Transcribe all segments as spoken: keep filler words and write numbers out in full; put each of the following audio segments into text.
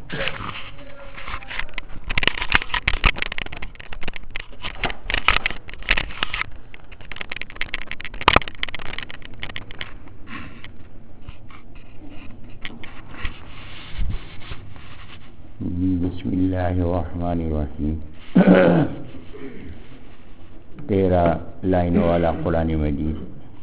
بسم اللہ الرحمن الرحیم تیرہ لائنوں والا قرآن مجید،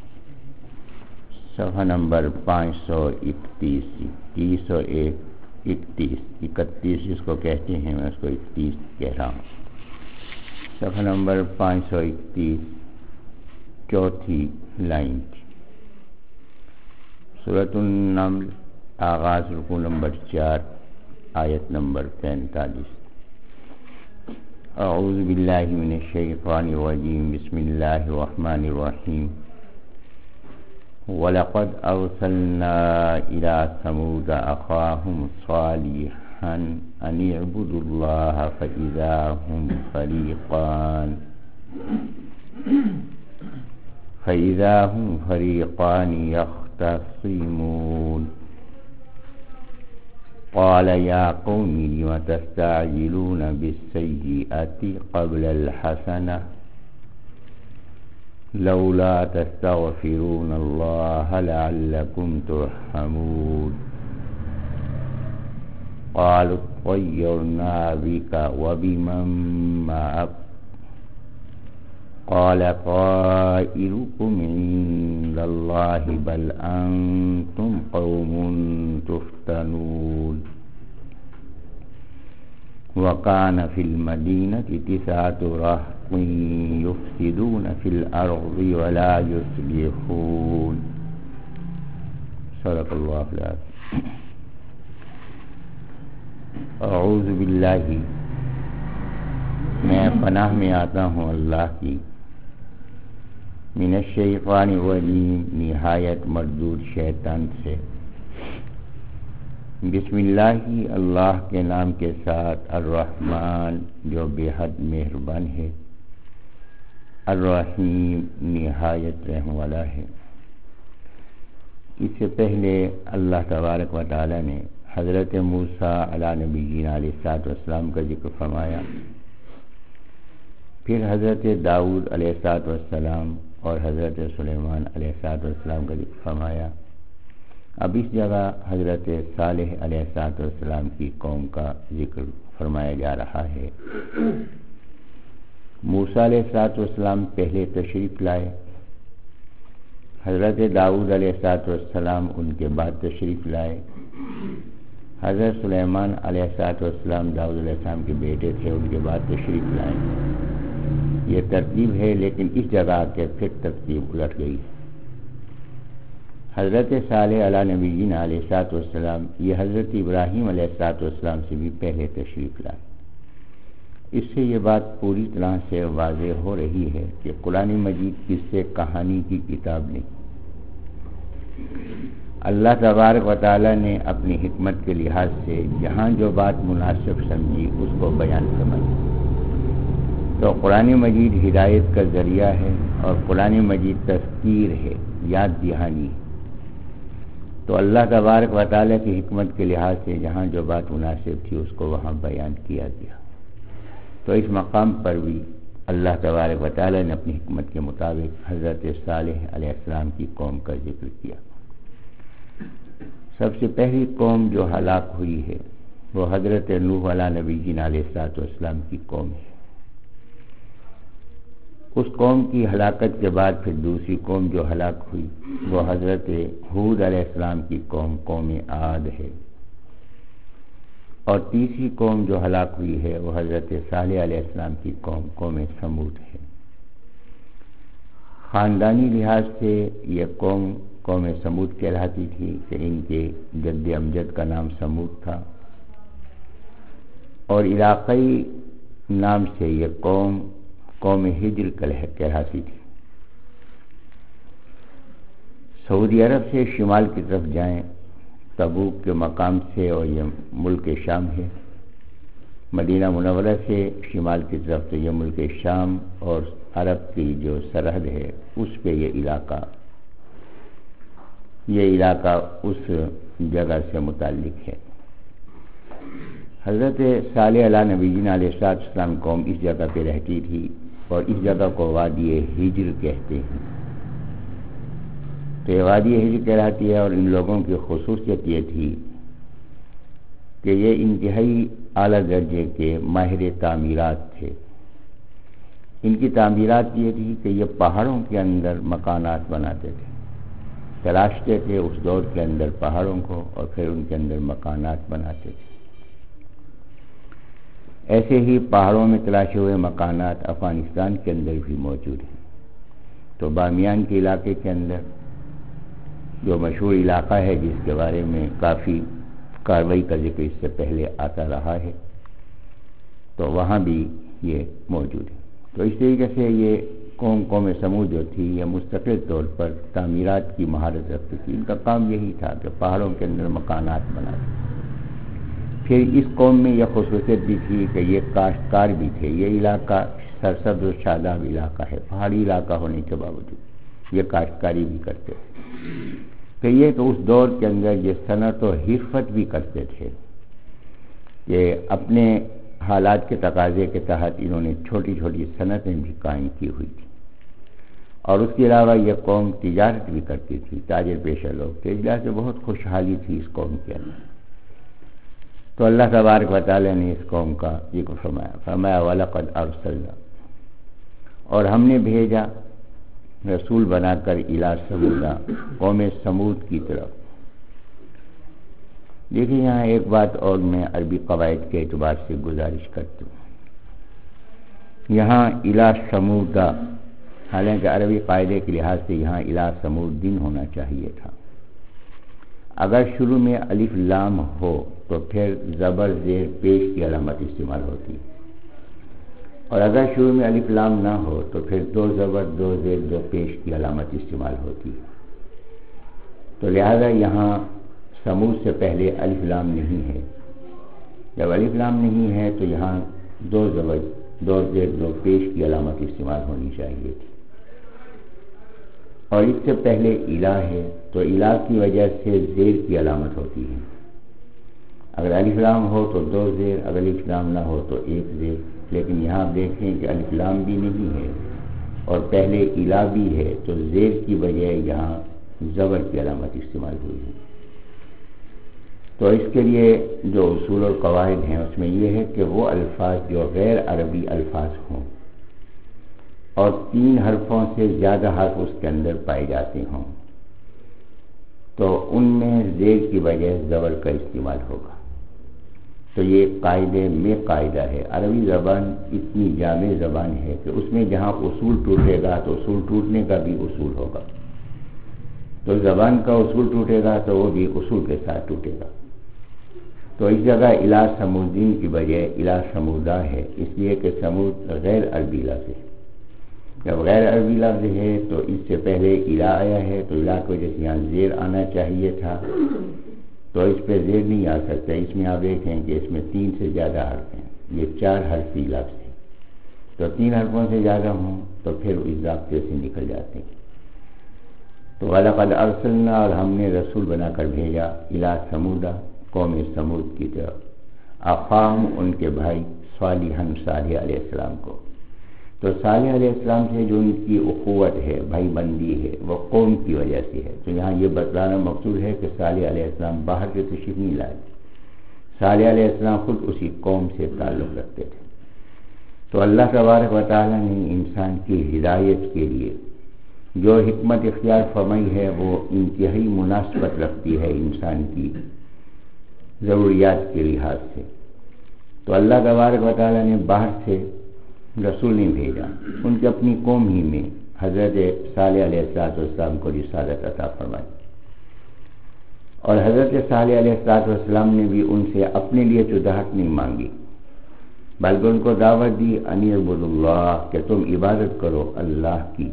صفحہ نمبر پانچ سو اکتیس تیس سو ایک اکتیس اکتیس جس کو کہتے ہیں، میں اس کو اکتیس کہہ رہا ہوں۔ صفحہ نمبر پانچ سو اکتیس چوتھی لائن، سورۃ النمل، آغاز رکوع نمبر چار، آیت نمبر پینتالیس۔ اعوذ باللہ من الشیطان الرجیم، بسم اللہ الرحمن الرحیم۔ وَلَقَدْ أَرْسَلْنَا إِلَىٰ ثَمُودَ أَخَاهُمْ صَالِحًا أَنِ اعْبُدُوا اللَّهَ فَإِذَا هُمْ فَرِيقَانِ فَإِذَا هُمْ فَرِيقَانِ يَخْتَصِمُونَ قال يا قوم لم تستعجلون بالسيئة قبل الحسنة لولا تستغفرون الله لعلكم ترحمون قالوا اطيرنا بك وبمن معك قال طائركم عند الله بل أنتم قوم تفتنون وكان في المدينة تسعة رهط يفسدون في الأرض ولا يصلحون صدق الله العظيم۔ اعوذ باللہ، میں پناہ میں آتا ہوں اللہ کی، من الشیطان الرجیم، نہایت مردود شیطان سے۔ بسم اللہ، اللہ کے نام کے ساتھ، الرحمن جو بے حد مہربان ہے، الرحیم نہایت رحم والا ہے۔ اس سے پہلے اللہ تبارک و تعالی نے حضرت موسیٰ علیہ نبینا علیہ الصلوۃ والسلام کا ذکر فرمایا، پھر حضرت داؤد علیہ الصلوۃ والسلام اور حضرت سلیمان علیہ الصلوۃ والسلام کا ذکر فرمایا۔ اب اس جگہ حضرت صالح علیہ الصلوۃ والسلام کی قوم کا ذکر فرمایا جا رہا ہے۔ موسیٰ علیہ الصلوۃ والسلام پہلے تشریف لائے، حضرت داؤد علیہ الصلوۃ والسلام ان کے بعد تشریف لائے، حضرت سلیمان علیہ الصلوۃ والسلام داؤد علیہ السلام کے بیٹے تھے، ان کے بعد تشریف لائے۔ یہ ترتیب ہے، لیکن اس جگہ کے پھر ترتیب الٹ گئی۔ حضرت صالح علیہ نبینا علیہ الصلوۃ والسلام یہ حضرت ابراہیم علیہ الصلوۃ والسلام سے بھی پہلے تشریف لائے۔ اس سے یہ بات پوری طرح سے واضح ہو رہی ہے کہ قرآن مجید قصے کہانی کی کتاب نہیں، اللہ تبارک و تعالی نے اپنی حکمت کے لحاظ سے جہاں جو بات مناسب سمجھی اس کو بیان فرمائی۔ تو قرآن مجید ہدایت کا ذریعہ ہے اور قرآن مجید تذکیر ہے، یاد دہانی ہے۔ تو اللہ تبارک و تعالی کی حکمت کے لحاظ سے جہاں جو بات مناسب تھی اس کو وہاں بیان کیا گیا۔ تو اس مقام پر بھی اللہ تبارک و تعالی نے اپنی حکمت کے مطابق حضرت صالح علیہ السلام کی قوم کا ذکر کیا۔ سب سے پہلی قوم جو ہلاک ہوئی ہے وہ حضرت نوح علیہ نبی جی علیہ الصلوۃ والسلام کی قوم ہے۔ اس قوم کی ہلاکت کے بعد پھر دوسری قوم جو ہلاک ہوئی وہ حضرت ہود علیہ السلام کی قوم، قوم عاد ہے، اور تیسری قوم جو ہلاک ہوئی ہے وہ حضرت صالح علیہ السلام کی قوم، قوم سمود ہے۔ خاندانی لحاظ سے یہ قوم قوم سمود کہلاتی تھی کہ ان کے جد امجد کا نام سمود تھا، اور علاقائی نام سے یہ قوم قوم ہجر کہلاتی تھی۔ سعودی عرب سے شمال کی طرف جائیں تبوک کے مقام سے، اور یہ ملک شام ہے، مدینہ منورہ سے شمال کی طرف تو یہ ملک شام اور عرب کی جو سرحد ہے اس پہ یہ علاقہ یہ علاقہ اس جگہ سے متعلق ہے۔ حضرت صالح علیہ نبینا علیہ السلام قوم اس جگہ پہ رہتی تھی اور اس جگہ کو وادی ہجر کہتے ہیں. تو یہ وادی ہجر کہلاتی ہے اور ان لوگوں کی خصوصیت یہ تھی کہ یہ انتہائی اعلیٰ درجے کے ماہر تعمیرات تھے. ان کی تعمیرات یہ تھی کہ یہ پہاڑوں کے اندر مکانات بناتے تھے، تراشتے تھے اس دور کے اندر پہاڑوں کو اور پھر ان کے اندر مکانات بناتے تھے. ایسے ہی پہاڑوں میں تراشے ہوئے مکانات افغانستان کے اندر بھی موجود ہیں. تو بامیان کے علاقے کے اندر جو مشہور علاقہ ہے جس کے بارے میں کافی کارروائی کا ذکر اس سے پہلے آتا رہا ہے، تو وہاں بھی یہ موجود ہے. تو اس طریقے سے یہ قوم قوم سمود جو تھی یہ مستقل طور پر تعمیرات کی مہارت رکھتی تھی. ان کا کام یہی تھا کہ پہاڑوں کے اندر مکانات بناتے. پھر اس قوم میں یہ خصوصیت بھی تھی کہ یہ کاشتکار بھی تھے. یہ علاقہ سرسبز و شاداب علاقہ ہے، پہاڑی علاقہ ہونے کے باوجود یہ کاشتکاری بھی کرتے تھے. کہ یہ کہ اس دور کے اندر یہ صنعت و حرفت بھی کرتے تھے کہ اپنے حالات کے تقاضے کے تحت انہوں نے چھوٹی چھوٹی صنعتیں بھی قائم کی ہوئی تھی. اور اس کے علاوہ یہ قوم تجارت بھی کرتی تھی، تاجر پیشہ لوگ تھے. اس لحاظ سے بہت خوشحالی تھی اس قوم کے اندر. تو اللہ تبارک و تعالی نے اس قوم کا ذکر فرمایا فرمایا وَلَقَدْ أَرْسَلْنَا، اور ہم نے بھیجا رسول بنا کر الی ثمود، قوم سمود کی طرف. دیکھیے یہاں ایک بات اور میں عربی قواعد کے اعتبار سے گزارش کرتا ہوں. یہاں الی ثمود، حالانکہ عربی قاعدے کے لحاظ سے یہاں الی ثمود دن ہونا چاہیے تھا. اگر شروع میں الف لام ہو تو پھر زبر زیر پیش کی علامت استعمال ہوتی، اور اگر شروع میں الف لام نہ ہو تو پھر دو زبر دو زیر دو پیش کی علامت استعمال ہوتی. تو لہذا یہاں سمود سے پہلے الف لام نہیں ہے. جب الف لام نہیں ہے تو یہاں دو زبر دو زیر دو پیش کی علامت استعمال ہونی چاہیے تھی. اور اس سے پہلے الہ ہے تو الہ کی وجہ سے زیر کی علامت ہوتی ہے. اگر الف لام ہو تو دو زیر، اگر الف لام نہ ہو تو ایک زیر. لیکن یہاں دیکھیں کہ الف لام بھی نہیں ہے اور پہلے الہ بھی ہے، تو زیر کی بجائے یہاں زبر کی علامت استعمال ہوئی ہے. تو اس کے لیے جو اصول اور قواعد ہیں اس میں یہ ہے کہ وہ الفاظ جو غیر عربی الفاظ ہوں اور تین حرفوں سے زیادہ حرف اس کے اندر پائے جاتے ہوں تو ان میں زیر کی بجائے زبر کا استعمال ہوگا. تو یہ قاعدے میں قاعدہ ہے. عربی زبان اتنی جامع زبان ہے کہ اس میں جہاں اصول ٹوٹے گا تو اصول ٹوٹنے کا بھی اصول ہوگا. تو زبان کا اصول ٹوٹے گا تو وہ بھی اصول کے ساتھ ٹوٹے گا. تو اس جگہ الی ثمودین کی بجائے الی ثمودا ہے، اس لیے کہ ثمود غیر عربی لفظ ہے. جب غیر عربی لفظ ہے تو اس سے پہلے الہ آیا ہے تو الہ کی وجہ سے یہاں زیر آنا چاہیے تھا، تو اس پہ زیر نہیں آ سکتا. اس میں آپ دیکھیں کہ اس میں تین سے زیادہ حرف ہیں، یہ چار حرفی لفظ ہے. تو تین حرفوں سے زیادہ ہوں تو پھر اس ضابطے سے نکل جاتے ہیں. تو وَلَقَدْ أَرْسَلْنَا، اور ہم نے رسول بنا کر بھیجا الی ثمود، قوم سمود کی طرف، اخاہم ان کے بھائی، صالحا صالح علیہ السلام کو. تو صالح علیہ السلام سے جو ان کی اخوت ہے، بھائی بندی ہے، وہ قوم کی وجہ سے ہے. تو یہاں یہ بتلانا مقصود ہے کہ صالح علیہ السلام باہر سے تشریف نہیں لائے، صالح علیہ السلام خود اسی قوم سے تعلق رکھتے تھے. تو اللہ تبارک و تعالی نے انسان کی ہدایت کے لیے جو حکمت اختیار فرمائی ہے وہ انتہائی مناسبت رکھتی ہے انسان کی ضروریات کے لحاظ سے. تو اللہ تبارک و تعالی نے باہر سے رسول نہیں بھیجا، ان کی اپنی قوم ہی میں حضرت صالح علیہ السلام کو رسالت عطا فرمائی. اور حضرت صالح علیہ السلام نے بھی ان سے اپنے لیے چداہٹ نہیں مانگی، بلکہ ان کو دعوت دی ان اعبدوا اللہ، کہ تم عبادت کرو اللہ کی.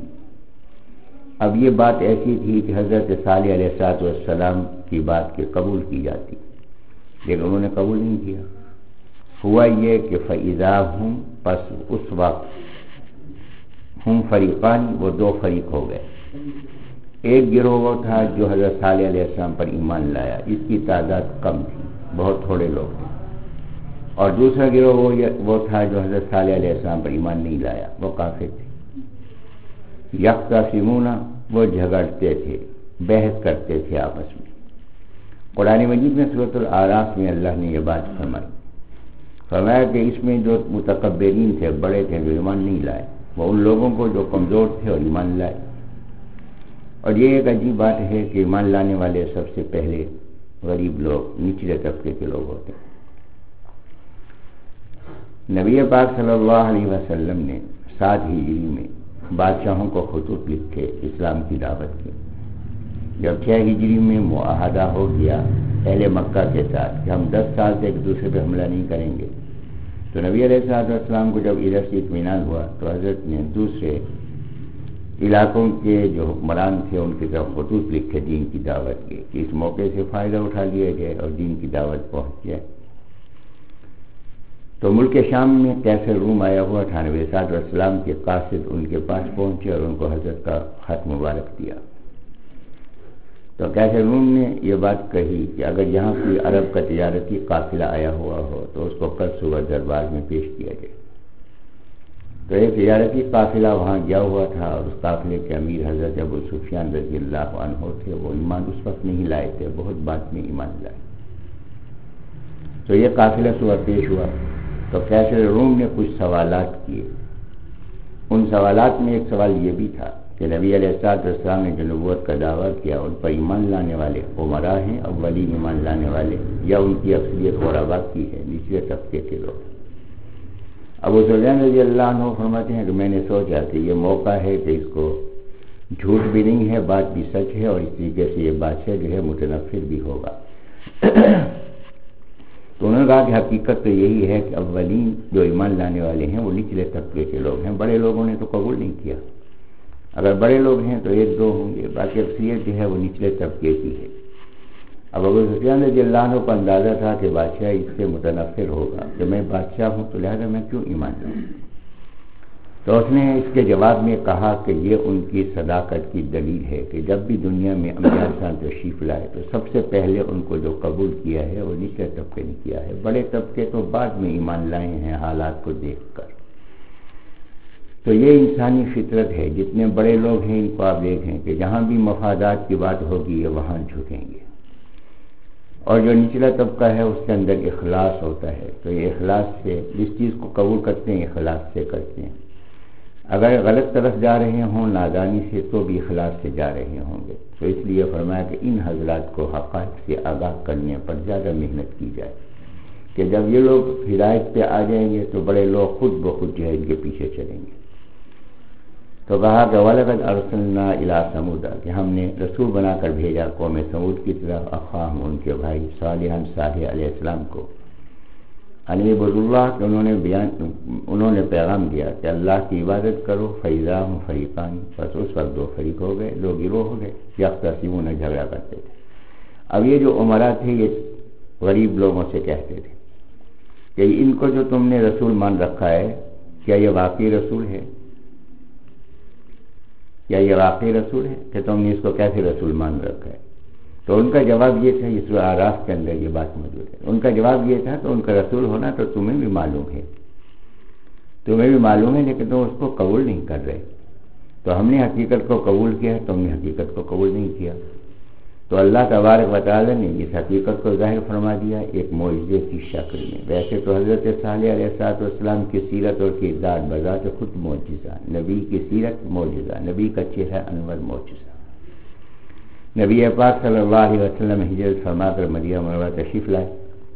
اب یہ بات ایسی تھی کہ حضرت صالح علیہ السلام کی بات کے قبول کی جاتی، لیکن انہوں نے قبول نہیں کیا. ہوا یہ کہ فَإِذَا هُمْ، پس اس وقت ہم فریقان، وہ دو فریق ہو گئے. ایک گروہ وہ تھا جو حضرت صالح علیہ السلام پر ایمان لایا، اس کی تعداد کم تھی، بہت تھوڑے لوگ تھے. اور دوسرا گروہ وہ وہ تھا جو حضرت صالح علیہ السلام پر ایمان نہیں لایا، وہ کافر تھے۔ یختصمون، وہ جھگڑتے تھے، بحث کرتے تھے آپس میں۔ قرآن مجید میں سورۃ الاعراف میں اللہ نے یہ بات فرمائی، فرمایا کہ اس میں جو متکبرین تھے، بڑے تھے، جو ایمان نہیں لائے، وہ ان لوگوں کو جو کمزور تھے اور ایمان لائے۔ اور یہ ایک عجیب بات ہے کہ ایمان لانے والے سب سے پہلے غریب لوگ، نچلے طبقے کے لوگ ہوتے ہیں۔ نبی پاک صلی اللہ علیہ وسلم نے سات ہجری میں بادشاہوں کو خطوط لکھے اسلام کی دعوت کے۔ جب چھ ہجری میں معاہدہ ہو گیا اہل مکہ کے ساتھ کہ ہم دس سال سے ایک دوسرے پہ حملہ نہیں کریں گے، تو نبی علیہ الصلوۃ والسلام کو جب ادھر سے اطمینان ہوا تو حضرت نے دوسرے علاقوں کے جو حکمران تھے ان کی طرف خطوط لکھے دین کی دعوت کے کہ اس موقع سے فائدہ اٹھا لیا جائے اور دین کی دعوت پہنچ جائے۔ تو ملک شام میں کیسر روم آیا ہوا تھا، نبی علیہ الصلوۃ والسلام کے قاصد ان کے پاس پہنچے اور ان کو حضرت کا خط مبارک دیا۔ تو کیسر روم نے یہ بات کہی کہ اگر یہاں کوئی عرب کا تجارتی قافلہ آیا ہوا ہو تو اس کو کل صبح دربار میں پیش کیا جائے۔ تو ایک تجارتی قافلہ وہاں گیا ہوا تھا اور اس قافلے کے امیر حضرت ابو سفیان رضی اللہ عنہ تھے۔ وہ ایمان اس وقت نہیں لائے تھے، بہت بعد میں ایمان لائے۔ تو یہ قافلہ صبح پیش ہوا تو کیسر روم نے کچھ سوالات کیے۔ ان سوالات میں ایک سوال یہ بھی تھا کہ نبی علیہ الصلوۃ والسلام نے جو نبوت کا دعویٰ کیا ان پر ایمان لانے والے عمراء ہیں، اولین ایمان لانے والے، یا ان کی اکثریت غربا کی ہے، نچلے طبقے کے لوگ۔ ابو سفیان رضی اللہ عنہ فرماتے ہیں کہ میں نے سوچا کہ یہ موقع ہے کہ اس کو جھوٹ بھی نہیں ہے، بات بھی سچ ہے، اور اس طریقے سے یہ بادشاہ جو ہے متنفر بھی ہوگا۔ تو انہوں نے کہا کہ حقیقت تو یہی ہے کہ اولین جو ایمان لانے والے ہیں وہ نچلے طبقے کے لوگ ہیں، بڑے لوگوں نے تو قبول نہیں کیا۔ اگر بڑے لوگ ہیں تو ایک دو ہوں گے، باقی اکثریت جو ہے وہ نچلے طبقے کی ہے۔ اب ابو سفیان رضی اللہ عنہ کو اندازہ تھا کہ بادشاہ اس سے متنفر ہوگا کہ میں بادشاہ ہوں تو لہذا میں کیوں ایمان لاؤں۔ تو اس نے اس کے جواب میں کہا کہ یہ ان کی صداقت کی دلیل ہے کہ جب بھی دنیا میں انبیاء انسان تشریف لائے تو سب سے پہلے ان کو جو قبول کیا ہے وہ نچلے طبقے نے کیا ہے، بڑے طبقے تو بعد میں ایمان لائے ہیں حالات کو دیکھ کر۔ تو یہ انسانی فطرت ہے، جتنے بڑے لوگ ہیں ان کو آپ دیکھیں کہ جہاں بھی مفادات کی بات ہوگی یہ وہاں جھکیں گے، اور جو نچلا طبقہ ہے اس کے اندر اخلاص ہوتا ہے، تو یہ اخلاص سے جس چیز کو قبول کرتے ہیں اخلاص سے کرتے ہیں۔ اگر غلط طرف جا رہے ہوں نادانی سے تو بھی اخلاص سے جا رہے ہوں گے۔ تو اس لیے فرمایا کہ ان حضرات کو حقائق سے آگاہ کرنے پر زیادہ محنت کی جائے کہ جب یہ لوگ ہدایت پہ آ جائیں گے تو بڑے لوگ خود بخود جو ہے ان کے پیچھے چلیں گے۔ تو کہا کہ وَلَقَدْ أَرْسَلْنَا إِلَىٰ ثَمُودَ، کہ ہم نے رسول بنا کر بھیجا قوم سمود کی طرف اخاہم، ان کے بھائی صالحًا صالح علیہ السلام کو، ان اعبدوا اللہ، کہ انہوں نے بیان انہوں نے پیغام دیا کہ اللہ کی عبادت کرو، فَإِذَا هُمْ فَرِيقَانِ، بس اس وقت دو فریق ہو گئے، دو گروہ ہو گئے، یختصمون، جھگڑا کرتے تھے۔ اب یہ جو عمراء تھے یہ غریب لوگوں سے کہتے تھے کہ ان کو جو تم نے رسول مان رکھا ہے کیا یہ واقعی رسول ہے؟ کیا یہ واقعی رسول ہے کہ تم نے اس کو کیسے رسول مان رکھا ہے؟ تو ان کا جواب یہ تھا، اس سورہ اعراف کے اندر یہ بات موجود ہے، ان کا جواب یہ تھا کہ ان کا رسول ہونا تو تمہیں بھی معلوم ہے، تمہیں بھی معلوم ہے لیکن تم اس کو قبول نہیں کر رہے۔ تو ہم نے حقیقت کو قبول کیا ہے، تم نے حقیقت کو قبول نہیں کیا۔ تو اللہ تبارک و تعالی نے اس حقیقت کو ظاہر فرما دیا ایک معجزے کی شکل میں۔ ویسے تو حضرت صالح علیہ السلام کی سیرت اور کردار بذات خود معجزہ، نبی کی سیرت معجزہ، نبی کا چہرہ انور معجزہ۔ نبی پاک صلی اللہ علیہ وسلم ہجرت فرما کر مدینہ منورہ تشریف لائے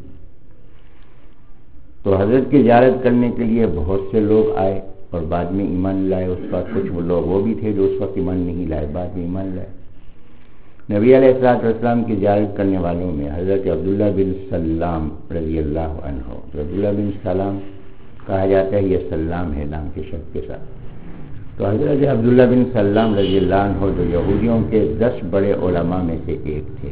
تو حضرت کی زیارت کرنے کے لیے بہت سے لوگ آئے اور بعد میں ایمان لائے۔ اس وقت کچھ لوگ وہ بھی تھے جو اس وقت ایمان نہیں لائے، بعد میں ایمان لائے۔ نبی علیہ الصلوۃ والسلام کی زیارت کرنے والوں میں حضرت عبداللہ بن سلام رضی اللہ عنہ، تو عبداللہ بن سلام کہا جاتا ہے یہ سلام ہے نام کے شبد کے ساتھ۔ تو حضرت عبداللہ بن سلام رضی اللہ عنہ جو یہودیوں کے دس بڑے علماء میں سے ایک تھے،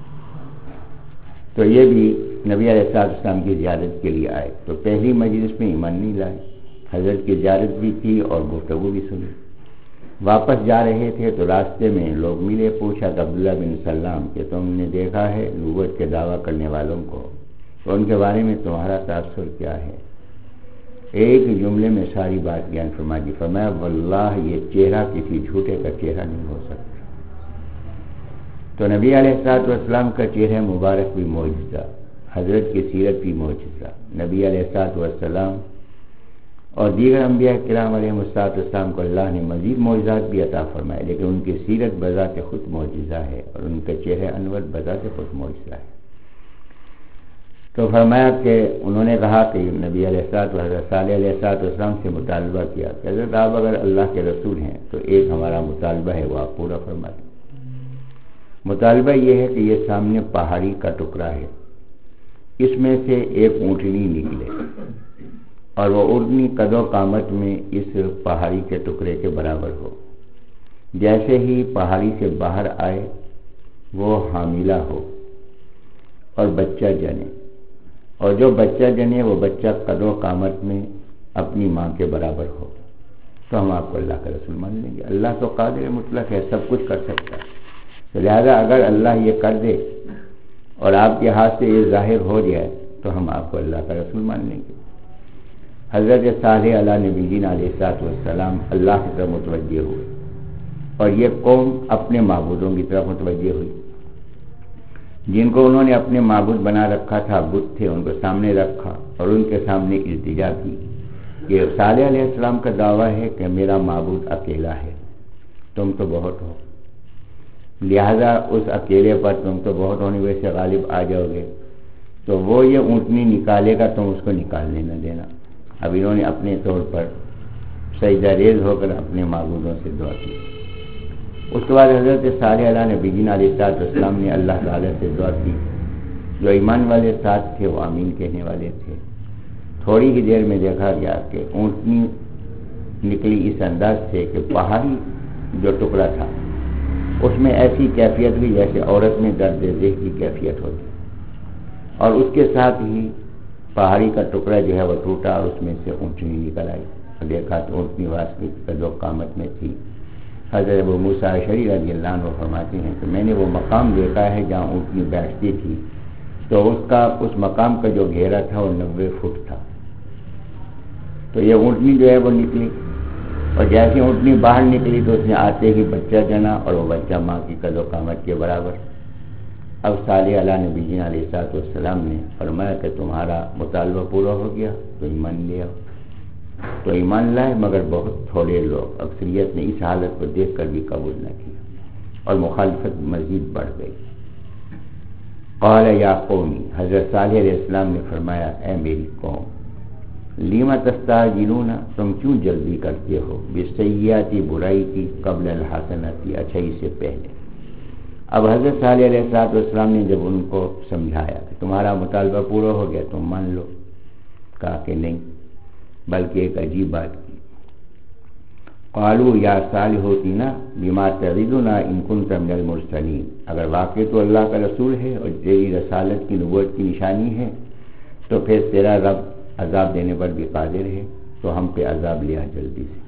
تو یہ بھی نبی علیہ الصلوۃ والسلام کی زیارت کے لیے آئے۔ تو پہلی مجلس میں ایمان نہیں لائے، حضرت کی زیارت بھی کی اور گفتگو بھی سنی۔ واپس جا رہے تھے تو راستے میں لوگ ملے، پوچھا کہ عبداللہ بن سلام کہ تم نے دیکھا ہے نبوت کے دعویٰ کرنے والوں کو تو ان کے بارے میں تمہارا تاثر کیا ہے؟ ایک جملے میں ساری بات بیان فرما دی. فرمایا واللہ یہ چہرہ کسی جھوٹے کا چہرہ نہیں ہو سکتا. تو نبی علیہ الصلوۃ والسلام کا چہرہ مبارک بھی معجزہ، حضرت کی سیرت بھی معجزہ. نبی علیہ الصلوۃ والسلام اور دیگر انبیاء کرام علیہ الصلوۃ والسلام کو اللہ نے مزید معجزات بھی عطا فرمائے، لیکن ان کی سیرت بذات خود معجزہ ہے اور ان کا چہرہ انور بذات خود معجزہ ہے. تو فرمایا کہ انہوں نے کہا کہ نبی علیہ الصلوۃ والسلام حضرت صالح علیہ الصلوۃ والسلام سے مطالبہ کیا کہ حضرت آپ اگر اللہ کے رسول ہیں تو ایک ہمارا مطالبہ ہے وہ آپ پورا فرما دیں. مطالبہ یہ ہے کہ یہ سامنے پہاڑی کا ٹکڑا ہے، اس میں سے ایک اونٹنی نکلے اور وہ اونٹنی قد و قامت میں اس پہاڑی کے ٹکڑے کے برابر ہو. جیسے ہی پہاڑی سے باہر آئے وہ حاملہ ہو اور بچہ جنے، اور جو بچہ جنے وہ بچہ قد و قامت میں اپنی ماں کے برابر ہو، تو ہم آپ کو اللہ کا رسول مان لیں گے. اللہ تو قادر مطلق ہے، سب کچھ کر سکتا ہے. تو لہذا اگر اللہ یہ کر دے اور آپ کے ہاتھ سے یہ ظاہر ہو جائے تو ہم آپ کو اللہ کا رسول مان لیں گے. حضرت صالح علیہ نبی جین علیہ الصلوۃ والسلام اللہ کی طرف متوجہ ہوئے اور یہ قوم اپنے معبودوں کی طرف متوجہ ہوئی جن کو انہوں نے اپنے معبود بنا رکھا تھا. بت تھے، ان کو سامنے رکھا اور ان کے سامنے التجا کی کہ صالح علیہ السلام کا دعویٰ ہے کہ میرا معبود اکیلا ہے، تم تو بہت ہو، لہذا اس اکیلے پر تم تو بہت ہونے وجہ سے غالب آ جاؤ گے، تو وہ یہ اونٹنی نکالے گا تم اس کو نکالنے نہ دینا. اب انہوں نے اپنے طور پر سجدہ ریز ہو کر اپنے معبودوں سے دعا کی. اس کے بعد حضرت صالح علیہ نبی جین علیہ الصلوۃ والسلام نے اللہ تعالیٰ سے دعا کی. جو ایمان والے ساتھ تھے وہ آمین کہنے والے تھے. تھوڑی ہی دیر میں دیکھا گیا کہ اونٹنی نکلی اس انداز سے کہ پہاڑی جو ٹکڑا تھا اس میں ایسی کیفیت ہوئی جیسے عورت میں درد ذہ کی کیفیت ہوتی، اور اس کے ساتھ ہی پہاڑی کا ٹکڑا جو ہے وہ ٹوٹا اور اس میں سے اونٹنی نکل آئی. دیکھا تو اونٹنی واسطے قد و قامت میں تھی. حضرت ابو موسیٰ اشعری رضی اللہ عنہ فرماتے ہیں کہ میں نے وہ مقام دیکھا ہے جہاں اونٹنی بیٹھتی تھی، تو اس کا اس مقام کا جو گھیرا تھا وہ نوے فٹ تھا. تو یہ اونٹنی جو ہے وہ نکلی اور جیسے اونٹنی باہر نکلی تو اس نے آتے ہی بچہ جنا اور وہ بچہ ماں کی قد و قامت کے برابر. اب صالح علیہ نبی جین علیہ الصلوۃ والسلام نے فرمایا کہ تمہارا مطالبہ پورا ہو گیا تو ایمان لے آؤ. تو ایمان لائے مگر بہت تھوڑے لوگ، اکثریت نے اس حالت کو دیکھ کر بھی قبول نہ کیا اور مخالفت مزید بڑھ گئی. قال یا قومی، حضرت صالح علیہ السلام نے فرمایا اے میری قوم، لیما تستعجلون، تم کیوں جلدی کرتے ہو بالسیئاتی برائی کی قبل الحسناتی، اچھائی سے پہلے. اب حضرت صالح علیہ الصلوۃ والسلام نے جب ان کو سمجھایا کہ تمہارا مطالبہ پورا ہو گیا تم مان لو، کہا کہ نہیں، بلکہ ایک عجیب بات کی. قالوا یا صالح ہوتینا بما تعدنا ان کنت من المرسلین، اگر واقع تو اللہ کا رسول ہے اور تیری رسالت کی نبوت کی نشانی ہے تو پھر تیرا رب عذاب دینے پر بھی قادر ہے، تو ہم پہ عذاب لیا جلدی سے.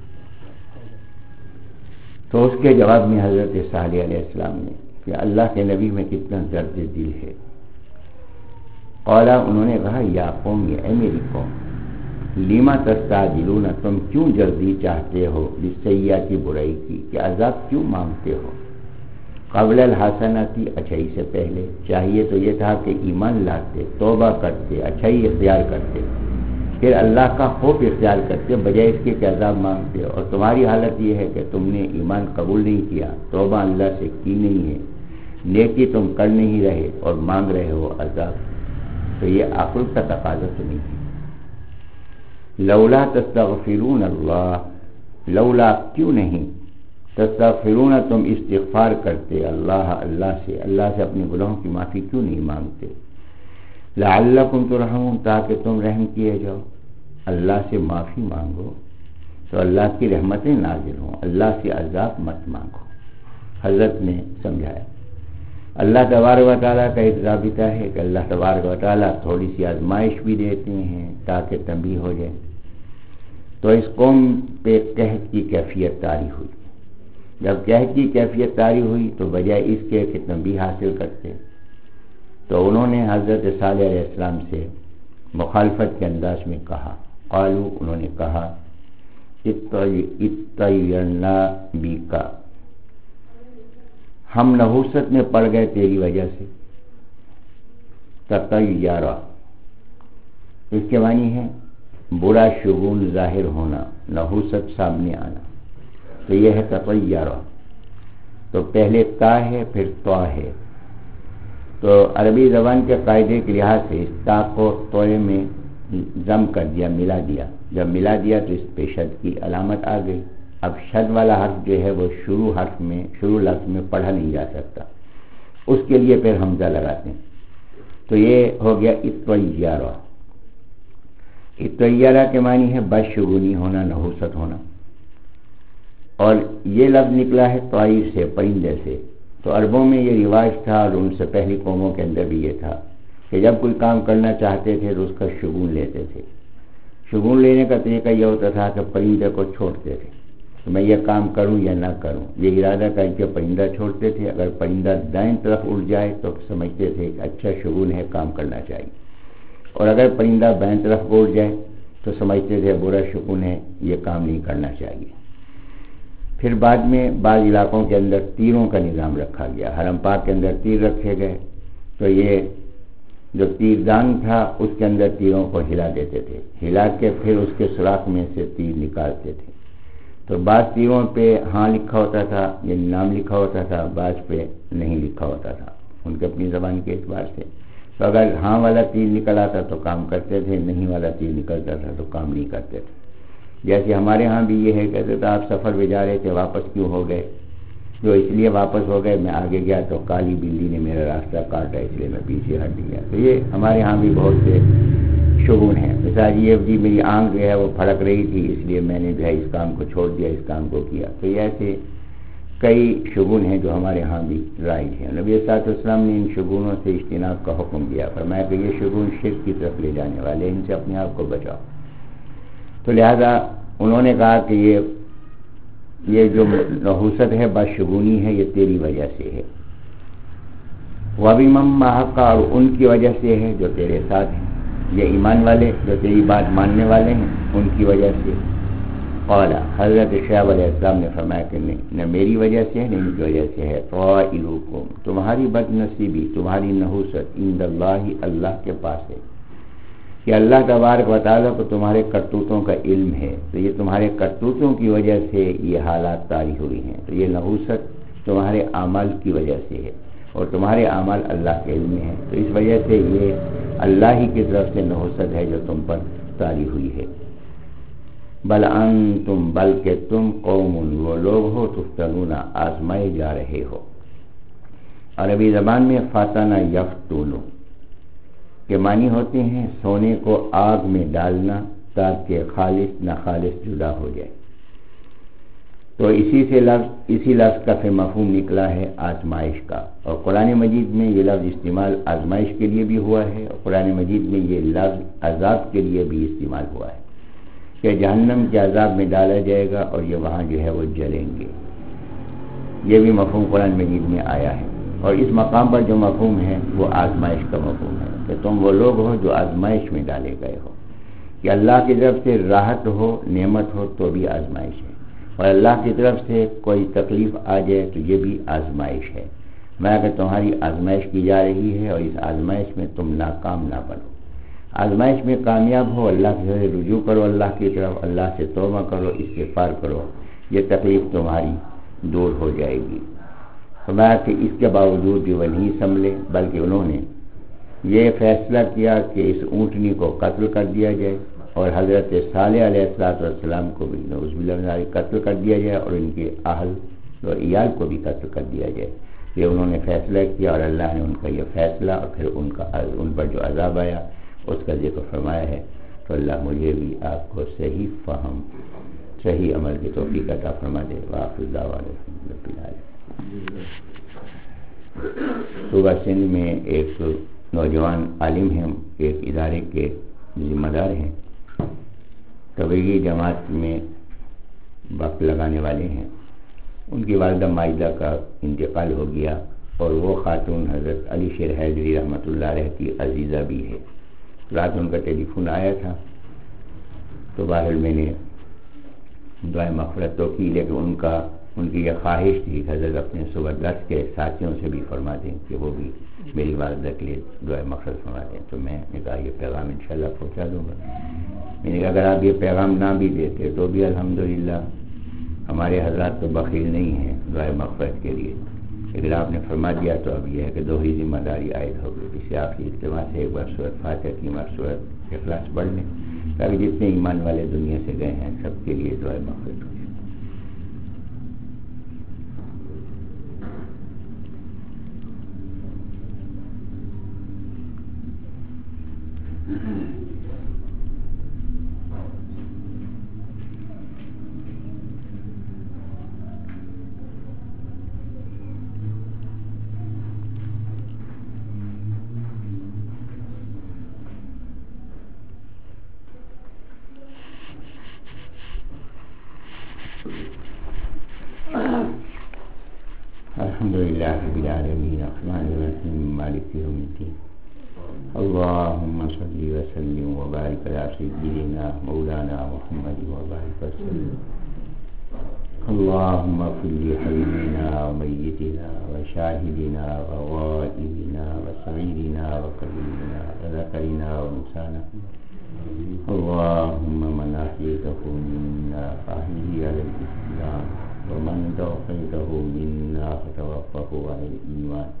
تو اس کے جواب میں حضرت صالح علیہ السلام نے کہ اللہ کے نبی میں کتنا درد دل ہے. قالا، انہوں نے کہا یا قوم، اے میری قوم، لیما تستعجلون، تم کیوں جلدی چاہتے ہو بالسیئاتی برائی کی، کہ عذاب کیوں مانگتے ہو قبل الحسناتی، اچھائی سے پہلے. چاہیے تو یہ تھا کہ ایمان لاتے، توبہ کرتے، اچھائی اختیار کرتے، پھر اللہ کا خوف اختیار کرتے، بجائے اس کے کہ عذاب مانگتے. اور تمہاری حالت یہ ہے کہ تم نے ایمان قبول نہیں کیا، توبہ اللہ سے کی نہیں ہے، نیکی تم کر نہیں رہے اور مانگ رہے ہو عذاب. تو یہ عقل کا تقاضا تو نہیں ہے. لولا تستغفرون اللہ، لولا کیوں نہیں، تستغفرون تم استغفار کرتے اللہ اللہ سے، اللہ سے اپنے گناہوں کی معافی کیوں نہیں مانگتے. لعلکم ترحمون، تاکہ تم رحم کیے جاؤ. اللہ سے معافی مانگو تو اللہ کی رحمتیں نازل ہوں، اللہ سے عذاب مت مانگو. حضرت نے سمجھایا اللہ تبارک و تعالیٰ کا ایک ضابطہ ہے کہ اللہ تبارک و تعالیٰ تھوڑی سی آزمائش بھی دیتے ہیں تاکہ تنبیہ ہو جائے. تو اس قوم پہ قحط کی کیفیت طاری ہوئی. جب قحط کی کیفیت طاری ہوئی تو بجائے اس کے کہ تنبیہ حاصل کرتے تو انہوں نے حضرت صالح علیہ السلام سے مخالفت کے انداز میں کہا، قالو انہوں نے کہا اطیرنا بیکا، ہم نحوست میں پڑ گئے تیری وجہ سے. تطیرا اس کے معنی ہے برا شگون ظاہر ہونا، نحوست سامنے آنا، تو یہ ہے تطیرا. تو پہلے تا ہے پھر طا ہے. تو عربی زبان کے قاعدے کے لحاظ سے اس تا کو طوئے میں ضم کر دیا، ملا دیا. جب ملا دیا تو اس پہ شد کی علامت آ گئی. اب شد والا حرف جو ہے وہ شروع حرف میں شروع لفظ میں پڑھا نہیں جا سکتا، اس کے لیے پھر حمزہ لگاتے ہیں. تو یہ ہو گیا اطیرا. اطیرا کے معنی ہے بدشگونی ہونا، نحوست ہونا. اور یہ لفظ نکلا ہے طائر سے، پرندے سے. تو عربوں میں یہ رواج تھا اور ان سے پہلی قوموں کے اندر بھی یہ تھا کہ جب کوئی کام کرنا چاہتے تھے تو اس کا شگون لیتے تھے. شگون لینے کا طریقہ یہ ہوتا تھا کہ پرندے کو چھوڑتے تھے کہ میں یہ کام کروں یا نہ کروں. یہ ارادہ کر کے پرندہ چھوڑتے تھے. اگر پرندہ دائیں طرف اڑ جائے تو سمجھتے تھے کہ اچھا شگون ہے، کام کرنا چاہیے. اور اگر پرندہ بائیں طرف اڑ جائے تو سمجھتے تھے برا شگون ہے، یہ کام نہیں کرنا چاہیے. پھر بعد میں بعض علاقوں کے اندر تیروں کا نظام رکھا گیا. حرم پاک کے اندر تیر رکھے گئے تو یہ جو تیر دان تھا اس کے اندر تیروں کو ہلا دیتے تھے، ہلا کے پھر اس کے سوراخ میں سے تیر نکالتے تھے. تو بعض تیروں پہ ہاں لکھا ہوتا تھا، یعنی نام لکھا ہوتا تھا، بعض پہ نہیں لکھا ہوتا تھا ان کے اپنی زبان کے اعتبار سے. تو اگر ہاں والا تیر نکل آتا تو کام کرتے تھے، نہیں والا تیر نکلتا تھا تو کام نہیں کرتے تھے. جیسے ہمارے ہاں بھی یہ ہے، کہتے تھے آپ سفر پہ جا رہے تھے، واپس کیوں ہو گئے؟ جو اس لیے واپس ہو گئے میں آگے گیا تو کالی بلی نے میرا راستہ کاٹا، اس لیے میں پیچھے ہٹ گیا. تو یہ ہمارے ہاں بھی بہت سے شگون ہیں. مثال یہ جی میری آنکھ جو ہے وہ پھڑک رہی تھی، اس لیے میں نے جو ہے اس کام کو چھوڑ دیا، اس کام کو کیا. تو یہ ایسے کئی شگون ہیں جو ہمارے ہاں بھی رائج ہیں. نبی صلی اللہ علیہ وسلم نے ان شگونوں سے اجتناب کا حکم دیا، فرمایا کہ یہ شگون شرک کی طرف لے جانے والے، ان سے اپنے آپ کو بچاؤ. تو لہذا انہوں نے کہا کہ یہ یہ جو نحوست ہے، بدشگونی ہے، یہ تیری وجہ سے ہے. وَبِمَن مَّعَكَ، اور ان کی وجہ سے ہے جو تیرے ساتھ ہیں، یہ ایمان والے جو تیری بات ماننے والے ہیں ان کی وجہ سے. قال، حضرت شعیب علیہ السلام نے فرمایا کہ نہیں، نہ میری وجہ سے ہے نہ ان کی وجہ سے ہے. طائرکم، تمہاری بد نصیبی، تمہاری نحوست عند اللہ، اللہ کے پاس ہے. کہ اللہ تبارک و تعالیٰ کو تمہارے کرتوتوں کا علم ہے، تو یہ تمہارے کرتوتوں کی وجہ سے یہ حالات طاری ہوئی ہیں. تو یہ نحوست تمہارے اعمال کی وجہ سے ہے اور تمہارے اعمال اللہ کے علم میں ہیں. تو اس وجہ سے یہ اللہ ہی کی طرف سے نحوست ہے جو تم پر طاری ہوئی ہے. بل انتم، بلکہ تم قوم، وہ لوگ ہو، تفتنون، آزمائے جا رہے ہو. عربی زبان میں فاتنہ یفتون کے معنی ہوتے ہیں سونے کو آگ میں ڈالنا تاکہ خالص نہ خالص جدا ہو جائے. تو اسی سے لفظ اسی لفظ کا پھر مفہوم نکلا ہے آزمائش کا. اور قرآن مجید میں یہ لفظ استعمال آزمائش کے لیے بھی ہوا ہے، اور قرآن مجید میں یہ لفظ عذاب کے لیے بھی استعمال ہوا ہے کہ جہنم کے عذاب میں ڈالا جائے گا اور یہ وہاں جو ہے وہ جلیں گے. یہ بھی مفہوم قرآن مجید میں آیا ہے. اور اس مقام پر جو مفہوم ہے وہ آزمائش کا مفہوم ہے کہ تم وہ لوگ ہو جو آزمائش میں ڈالے گئے ہو. کہ اللہ کی طرف سے راحت ہو، نعمت ہو تو بھی آزمائش ہے، اور اللہ کی طرف سے کوئی تکلیف آ جائے تو یہ بھی آزمائش ہے. میں کہ تمہاری آزمائش کی جا رہی ہے اور اس آزمائش میں تم ناکام نہ بنو. آزمائش میں کامیاب ہو، اللہ کی طرف رجوع کرو، اللہ کی طرف اللہ سے توبہ کرو، استغفار کرو، یہ تکلیف تمہاری دور ہو جائے گی. فرمایا کہ اس کے باوجود بھی وہ نہیں سنبھلے، بلکہ انہوں نے یہ فیصلہ کیا کہ اس اونٹنی کو قتل کر دیا جائے اور حضرت صالح علیہ السلام کو بھی نعوذ باللہ قتل کر دیا جائے اور ان کے اہل اور عیال کو بھی قتل کر دیا جائے. یہ انہوں نے فیصلہ کیا اور اللہ نے ان کا یہ فیصلہ اور پھر ان کا ان پر جو عذاب آیا اس کا ذکر فرمایا ہے. تو اللہ مجھے بھی آپ کو صحیح فہم، صحیح عمل کی توفیق عطا فرما دے. وآخر دعوانا الحمد للہ. صوبہ سندھ میں ایک نوجوان عالم ہیں، ایک ادارے کے ذمہ دار ہیں، تبلیغی جماعت میں وقت لگانے والے ہیں. ان کی والدہ مائدہ کا انتقال ہو گیا اور وہ خاتون حضرت علی شیر حیدری رحمۃ اللہ علیہ کی عزیزہ بھی ہے. رات ان کا ٹیلی فون آیا تھا تو باہر میں نے دعائے مغفرت تو کی، لیکن ان کا ان کی یہ خواہش تھی کہ حضرت اپنے صبح دس کے ساتھیوں سے بھی فرما دیں کہ وہ بھی میری والدہ کے لیے دعائے مغفرت فرما دیں. تو میں نے کہا یہ پیغام انشاءاللہ پہنچا دوں گا. میں نے کہا اگر آپ یہ پیغام نہ بھی دیتے تو بھی الحمدللہ ہمارے حضرات تو بخیل نہیں ہیں دعائے مغفرت کے لیے، اگر آپ نے فرما دیا تو اب یہ ہے کہ دو ہی ذمہ داری عائد ہوگی. اسے آخری اجتماع سے ایک بار سورۃ فاتحہ کی بار سورۃ اخلاص پڑھ لیں تاکہ جتنے ایمان والے دنیا سے گئے ہیں سب کے لیے دعائے مغفرت ہو جائے. الحمدللہ رب العالمین الرحمن الرحیم مالک یوم الدین. اللهم صل وسلم وبارك على سيدنا مولانا محمد وبارك وسلم. اللهم اغفر لحينا وميتنا وشاهدنا وغائبنا وصغيرنا وكبيرنا وذكرنا وانثانا. اللهم من احييته منا فاحيه على الاسلام ومن توفيته منا فتوفه على الايمان.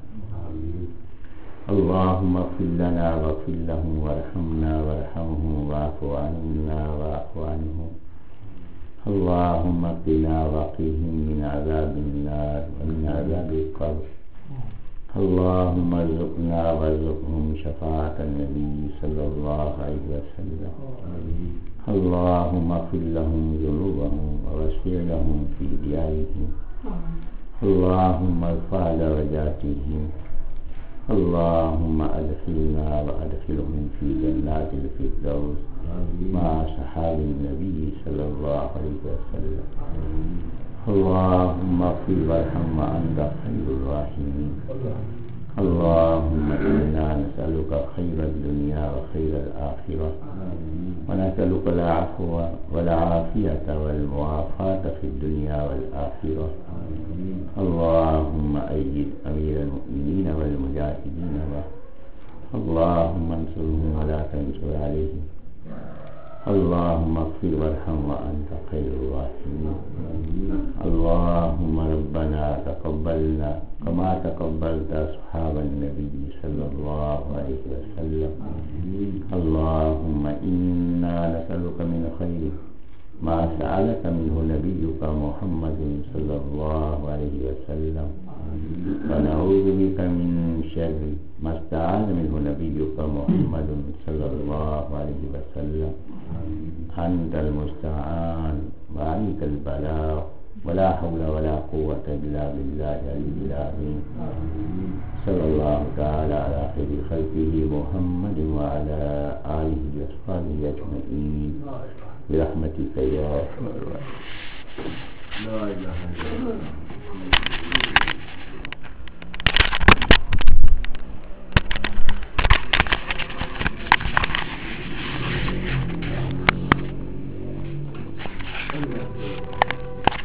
اللهم اغفر لنا واغفر لهم وارحمنا وارحمهم واعف عنا واعف عنهم. اللهم قنا وقهم من عذاب النار ومن عذاب القبر. اللهم ارزقنا وارزقهم شفاعة النبي صلى الله عليه وسلم. اللهم اغفر لهم ذنوبهم ووسع لهم في ديارهم. اللهم ارفع درجاتهم. اللهم ادخلنا وادخلهم في جنات الفردوس مع صحاب النبي صلى الله عليه وسلم. اللهم اغفر وارحم وانت خير الراحمين. اللهم انا نسألك خير الدنيا وخير الآخرة ونسألك العفو والعافية والمعافاة في الدنيا والآخرة. اللهم أيد أمير المؤمنين والمجاهدين له. اللهم انصرهم ولا تنصر عليهم. اللهم اغفر وارحم وأنت خير الراحمين. اللهم ربنا تقبلنا كما تقبلت أصحاب النبي صلى الله عليه وسلم. اللهم إنا نسألك من خير ما سألك منه نبيك محمد صلى الله عليه وسلم، ونعوذ بك من شر ما استعاذ منه نبيك محمد صلى الله عليه وسلم. أنت المستعان وعنك البلاغ ولا حول ولا قوة إلا بالله العلي العظيم. صلى الله تعالى على خير خلقه محمد وعلى آله وصحبه أجمعين برحمتك يا أرحم الراحمين. لا إله إلا الله.